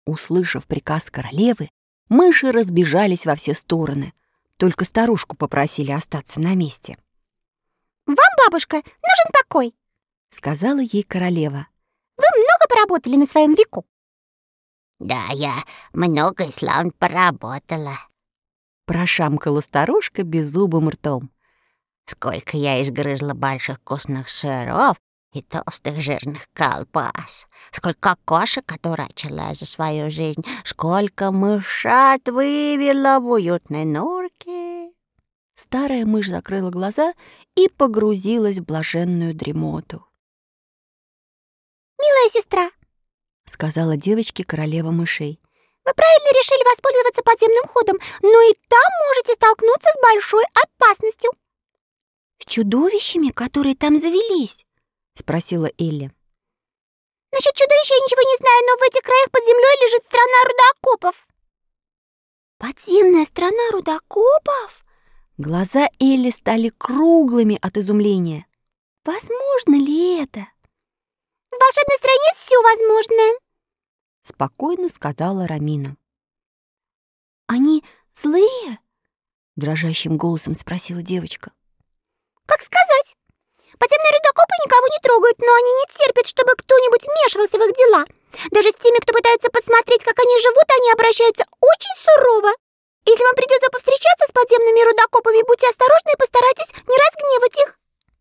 Услышав приказ королевы, мыши разбежались во все стороны. Только старушку попросили остаться на месте. «Вам, бабушка, нужен покой», — сказала ей королева. «Вы много поработали на своем веку». «Да, я много и славно поработала», — прошамкала старушка беззубым ртом. «Сколько я изгрызла больших вкусных сыров и толстых жирных колбас, сколько кошек одурачила за свою жизнь, сколько мышат вывела в уютной норке». Старая мышь закрыла глаза и погрузилась в блаженную дремоту. «Милая сестра», — сказала девочке королева мышей, «вы правильно решили воспользоваться подземным ходом, но и там можете столкнуться с большой опасностью». «С чудовищами, которые там завелись?» — спросила Элли. «Насчет чудовищ я ничего не знаю, но в этих краях под землей лежит страна рудокопов». «Подземная страна рудокопов?» Глаза Элли стали круглыми от изумления. «Возможно ли это?» «В волшебной стране все возможно», — спокойно сказала Ромина. «Они злые?» — дрожащим голосом спросила девочка. «Как сказать? Подземные рудокопы никого не трогают, но они не терпят, чтобы кто-нибудь вмешивался в их дела. Даже с теми, кто пытается подсмотреть, как они живут, они обращаются очень сурово. Если вам придется повстречаться с подземными рудокопами, будьте осторожны и постарайтесь не разгневать их».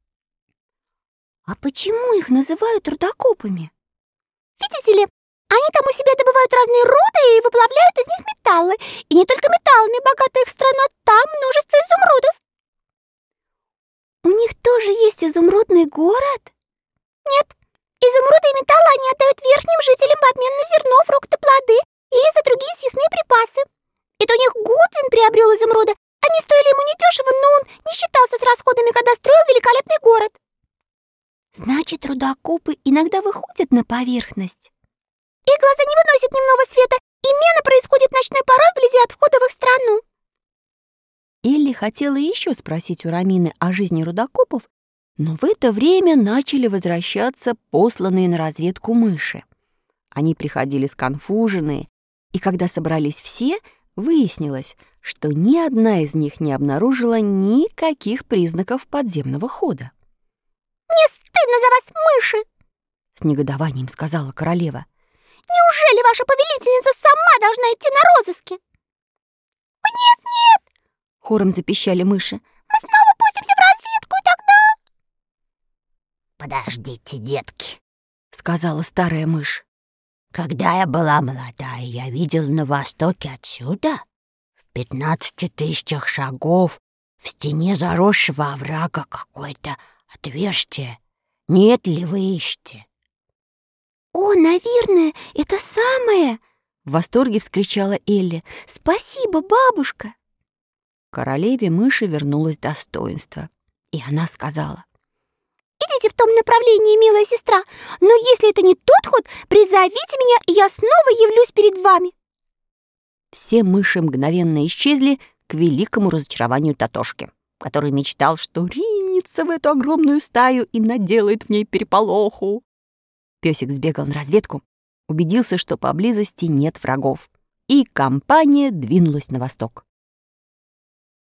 «А почему их называют рудокопами?» «Видите ли, они там у себя добывают разные руды и выплавляют из них металлы. И не только металлами богата их страна, там множество изумрудов». «У них тоже есть изумрудный город?» «Нет, изумруды и металлы они отдают верхним жителям в обмен на зерно, фрукты, плоды и за другие съестные припасы. Это у них Гудвин приобрел изумруды. Они стоили ему недешево, но он не считался с расходами, когда строил великолепный город». «Значит, рудокопы иногда выходят на поверхность?» «Их глаза не выносят дневного света, и мена происходит ночной порой вблизи от входа в их страну». Элли хотела еще спросить у Ромины о жизни рудокопов, но в это время начали возвращаться посланные на разведку мыши. Они приходили сконфуженные, и когда собрались все, выяснилось, что ни одна из них не обнаружила никаких признаков подземного хода. «Мне стыдно за вас, мыши!» — с негодованием сказала королева. «Неужели ваша повелительница сама должна идти на розыски?» «О, нет, нет!» — хором запищали мыши. «Мы снова пустимся в разведку, и тогда...» «Подождите, детки», — сказала старая мышь. «Когда я была молодая, я видел на востоке отсюда, в 15 тысячах шагов, в стене заросшего оврага какое-то отверстие. Нет ли вы ищете?» «О, наверное, это самое!» — в восторге вскричала Элли. «Спасибо, бабушка!» Королеве мыши вернулось достоинство, и она сказала: «Идите в том направлении, милая сестра, но если это не тот ход, призовите меня, и я снова явлюсь перед вами». Все мыши мгновенно исчезли к великому разочарованию Татошки, который мечтал, что ринется в эту огромную стаю и наделает в ней переполоху. Пёсик сбегал на разведку, убедился, что поблизости нет врагов, и компания двинулась на восток.